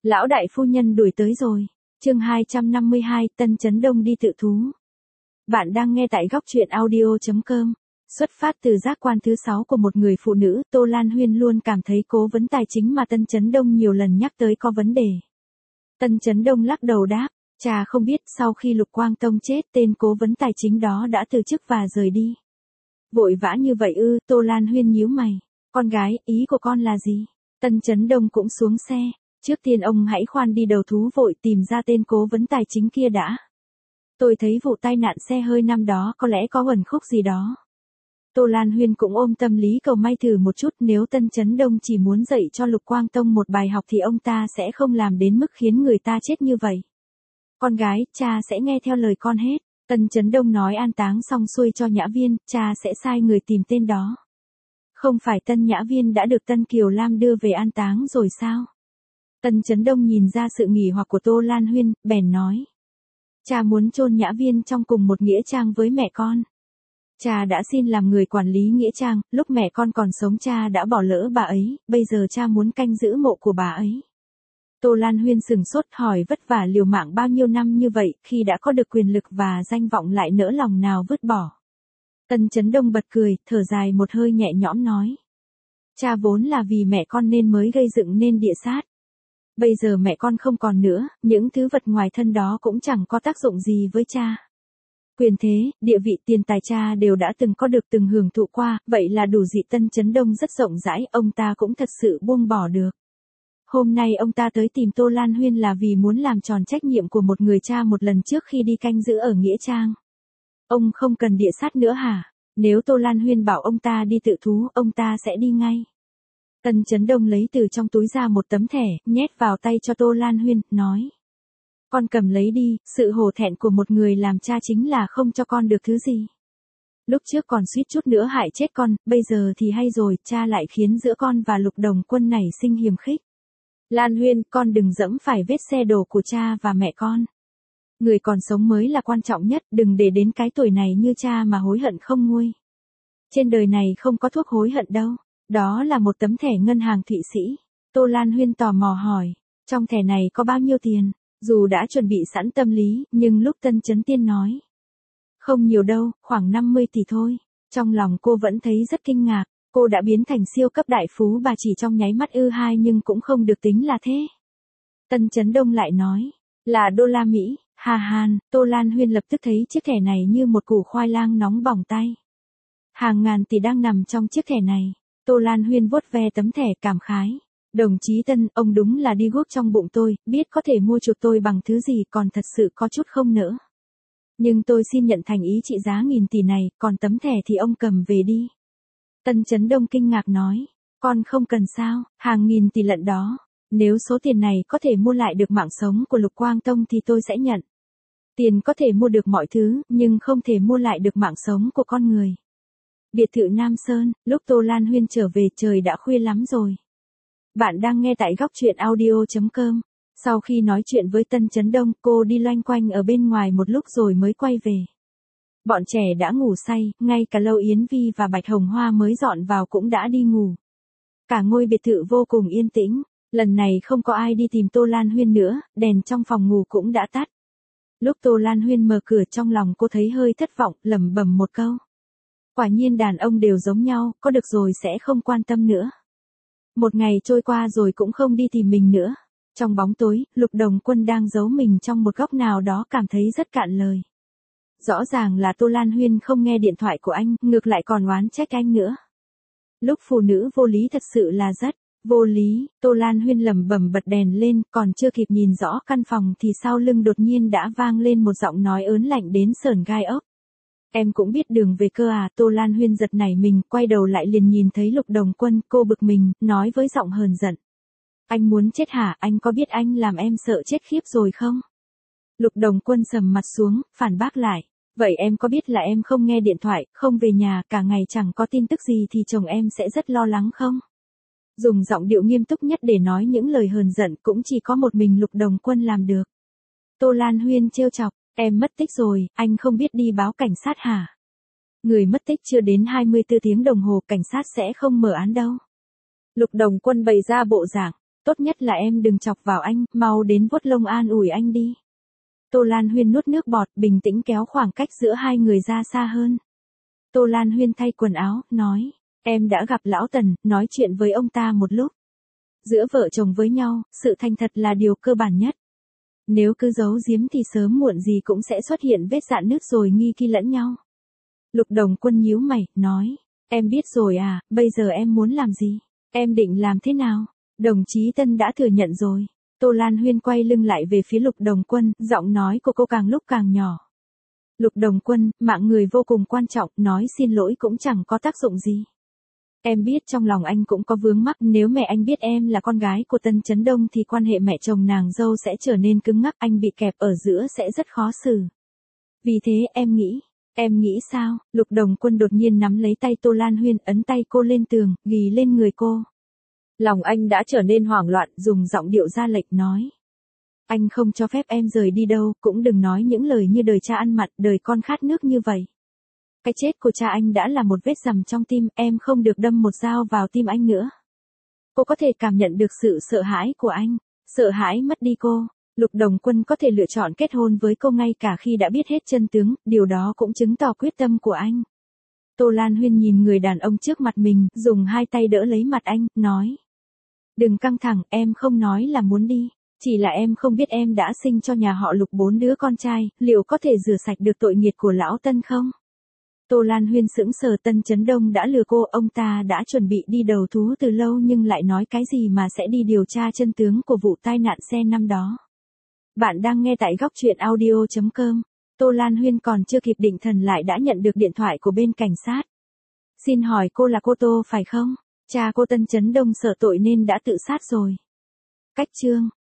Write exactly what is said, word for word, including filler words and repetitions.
Lão đại phu nhân đuổi tới rồi. Chương hai trăm năm mươi hai, Tân Chấn Đông đi tự thú. Bạn đang nghe tại góc truyện audio chấm com. Xuất phát từ giác quan thứ sáu của một người phụ nữ, Tô Lan Huyên luôn cảm thấy cố vấn tài chính mà Tân Chấn Đông nhiều lần nhắc tới có vấn đề. Tân Chấn Đông lắc đầu đáp, cha không biết sau khi Lục Quang Tông chết tên cố vấn tài chính đó đã từ chức và rời đi. Vội vã như vậy ư? Tô Lan Huyên nhíu mày. Con gái, ý của con là gì? Tân Chấn Đông cũng xuống xe. Trước tiên ông hãy khoan đi đầu thú vội tìm ra tên cố vấn tài chính kia đã. Tôi thấy vụ tai nạn xe hơi năm đó có lẽ có uẩn khúc gì đó. Tô Lan Huyên cũng ôm tâm lý cầu may thử một chút, nếu Tân Chấn Đông chỉ muốn dạy cho Lục Quang Tông một bài học thì ông ta sẽ không làm đến mức khiến người ta chết như vậy. Con gái, cha sẽ nghe theo lời con hết. Tân Chấn Đông nói an táng xong xuôi cho Nhã Viên, cha sẽ sai người tìm tên đó. Không phải Tân Nhã Viên đã được Tân Kiều Lam đưa về an táng rồi sao? Tân Chấn Đông nhìn ra sự nghỉ hoặc của Tô Lan Huyên, bèn nói. Cha muốn chôn Nhã Viên trong cùng một nghĩa trang với mẹ con. Cha đã xin làm người quản lý nghĩa trang, lúc mẹ con còn sống cha đã bỏ lỡ bà ấy, bây giờ cha muốn canh giữ mộ của bà ấy. Tô Lan Huyên sừng sốt hỏi vất vả liều mạng bao nhiêu năm như vậy, khi đã có được quyền lực và danh vọng lại nỡ lòng nào vứt bỏ. Tân Chấn Đông bật cười, thở dài một hơi nhẹ nhõm nói. Cha vốn là vì mẹ con nên mới gây dựng nên địa sát. Bây giờ mẹ con không còn nữa, những thứ vật ngoài thân đó cũng chẳng có tác dụng gì với cha. Quyền thế, địa vị, tiền tài cha đều đã từng có được từng hưởng thụ qua, vậy là đủ dị. Tân Chấn Đông rất rộng rãi, ông ta cũng thật sự buông bỏ được. Hôm nay ông ta tới tìm Tô Lan Huyên là vì muốn làm tròn trách nhiệm của một người cha một lần trước khi đi canh giữ ở nghĩa trang. Ông không cần địa sát nữa hả? Nếu Tô Lan Huyên bảo ông ta đi tự thú, ông ta sẽ đi ngay. Tân Chấn Đông lấy từ trong túi ra một tấm thẻ, nhét vào tay cho Tô Lan Huyên, nói. Con cầm lấy đi, sự hổ thẹn của một người làm cha chính là không cho con được thứ gì. Lúc trước còn suýt chút nữa hại chết con, bây giờ thì hay rồi, cha lại khiến giữa con và Lục Đồng Quân nảy sinh hiềm khích. Lan Huyên, con đừng dẫm phải vết xe đổ của cha và mẹ con. Người còn sống mới là quan trọng nhất, đừng để đến cái tuổi này như cha mà hối hận không nguôi. Trên đời này không có thuốc hối hận đâu. Đó là một tấm thẻ ngân hàng Thụy Sĩ. Tô Lan Huyên tò mò hỏi, trong thẻ này có bao nhiêu tiền? Dù đã chuẩn bị sẵn tâm lý, nhưng lúc Tân Chấn Tiên nói. Không nhiều đâu, khoảng năm mươi tỷ thôi. Trong lòng cô vẫn thấy rất kinh ngạc, cô đã biến thành siêu cấp đại phú bà chỉ trong nháy mắt ư? Hai nhưng cũng không được tính là thế. Tân Chấn Đông lại nói, là đô la Mỹ. Hà hàn, Tô Lan Huyên lập tức thấy chiếc thẻ này như một củ khoai lang nóng bỏng tay. Hàng ngàn tỷ đang nằm trong chiếc thẻ này. Tô Lan Huyên vuốt ve tấm thẻ cảm khái. Đồng chí Tân, ông đúng là đi guốc trong bụng tôi, biết có thể mua chuộc tôi bằng thứ gì, còn thật sự có chút không nỡ. Nhưng tôi xin nhận thành ý trị giá nghìn tỷ này, còn tấm thẻ thì ông cầm về đi. Tân Chấn Đông kinh ngạc nói, con không cần sao, hàng nghìn tỷ lận đó. Nếu số tiền này có thể mua lại được mạng sống của Lục Quang Tông thì tôi sẽ nhận. Tiền có thể mua được mọi thứ, nhưng không thể mua lại được mạng sống của con người. Biệt thự Nam Sơn, lúc Tô Lan Huyên trở về trời đã khuya lắm rồi. Bạn đang nghe tại góc truyện audio chấm com. Sau khi nói chuyện với Tân Chấn Đông, cô đi loanh quanh ở bên ngoài một lúc rồi mới quay về. Bọn trẻ đã ngủ say, ngay cả Lâu Yến Vi và Bạch Hồng Hoa mới dọn vào cũng đã đi ngủ. Cả ngôi biệt thự vô cùng yên tĩnh, lần này không có ai đi tìm Tô Lan Huyên nữa, đèn trong phòng ngủ cũng đã tắt. Lúc Tô Lan Huyên mở cửa trong lòng cô thấy hơi thất vọng, lẩm bẩm một câu. Quả nhiên đàn ông đều giống nhau, có được rồi sẽ không quan tâm nữa. Một ngày trôi qua rồi cũng không đi tìm mình nữa. Trong bóng tối, Lục Đồng Quân đang giấu mình trong một góc nào đó cảm thấy rất cạn lời. Rõ ràng là Tô Lan Huyên không nghe điện thoại của anh, ngược lại còn oán trách anh nữa. Lúc phụ nữ vô lý thật sự là rất vô lý. Tô Lan Huyên lẩm bẩm bật đèn lên, còn chưa kịp nhìn rõ căn phòng thì sau lưng đột nhiên đã vang lên một giọng nói ớn lạnh đến sởn gai ốc. Em cũng biết đường về cơ à? Tô Lan Huyên giật nảy mình, quay đầu lại liền nhìn thấy Lục Đồng Quân, cô bực mình, nói với giọng hờn giận. Anh muốn chết hả? Anh có biết anh làm em sợ chết khiếp rồi không? Lục Đồng Quân sầm mặt xuống, phản bác lại. Vậy em có biết là em không nghe điện thoại, không về nhà, cả ngày chẳng có tin tức gì thì chồng em sẽ rất lo lắng không? Dùng giọng điệu nghiêm túc nhất để nói những lời hờn giận cũng chỉ có một mình Lục Đồng Quân làm được. Tô Lan Huyên trêu chọc. Em mất tích rồi, anh không biết đi báo cảnh sát hả? Người mất tích chưa đến hai mươi tư tiếng đồng hồ, cảnh sát sẽ không mở án đâu. Lục Đồng Quân bày ra bộ dạng, Tốt nhất là em đừng chọc vào anh, mau đến vuốt lông an ủi anh đi. Tô Lan Huyên nuốt nước bọt, bình tĩnh kéo khoảng cách giữa hai người ra xa hơn. Tô Lan Huyên thay quần áo, nói, em đã gặp lão Tần, nói chuyện với ông ta một lúc. Giữa vợ chồng với nhau, sự thành thật là điều cơ bản nhất. Nếu cứ giấu giếm thì sớm muộn gì cũng sẽ xuất hiện vết rạn nứt rồi nghi kỵ lẫn nhau. Lục Đồng Quân nhíu mày, nói, em biết rồi à, bây giờ em muốn làm gì? Em định làm thế nào? Đồng chí Tân đã thừa nhận rồi. Tô Lan Huyên quay lưng lại về phía Lục Đồng Quân, giọng nói của cô càng lúc càng nhỏ. Lục Đồng Quân, mạng người vô cùng quan trọng, nói xin lỗi cũng chẳng có tác dụng gì. Em biết trong lòng anh cũng có vướng mắc, nếu mẹ anh biết em là con gái của Tân Chấn Đông thì quan hệ mẹ chồng nàng dâu sẽ trở nên cứng ngắc, anh bị kẹp ở giữa sẽ rất khó xử. Vì thế em nghĩ, em nghĩ sao? Lục Đồng Quân đột nhiên nắm lấy tay Tô Lan Huyên, ấn tay cô lên tường, ghì lên người cô. Lòng anh đã trở nên hoảng loạn, dùng giọng điệu ra lệnh nói. Anh không cho phép em rời đi đâu, cũng đừng nói những lời như đời cha ăn mặn, đời con khát nước như vậy. Cái chết của cha anh đã là một vết rằm trong tim, em không được đâm một dao vào tim anh nữa. Cô có thể cảm nhận được sự sợ hãi của anh, sợ hãi mất đi cô. Lục Đồng Quân có thể lựa chọn kết hôn với cô ngay cả khi đã biết hết chân tướng, điều đó cũng chứng tỏ quyết tâm của anh. Tô Lan Huyên nhìn người đàn ông trước mặt mình, dùng hai tay đỡ lấy mặt anh, nói. Đừng căng thẳng, em không nói là muốn đi. Chỉ là em không biết em đã sinh cho nhà họ Lục bốn đứa con trai, liệu có thể rửa sạch được tội nghiệt của lão Tân không? Tô Lan Huyên sững sờ, Tân Chấn Đông đã lừa cô, ông ta đã chuẩn bị đi đầu thú từ lâu nhưng lại nói cái gì mà sẽ đi điều tra chân tướng của vụ tai nạn xe năm đó. Bạn đang nghe tại góc truyện audio chấm com. Tô Lan Huyên còn chưa kịp định thần lại đã nhận được điện thoại của bên cảnh sát. Xin hỏi cô là cô Tô phải không? Cha cô Tân Chấn Đông sợ tội nên đã tự sát rồi. Cách chương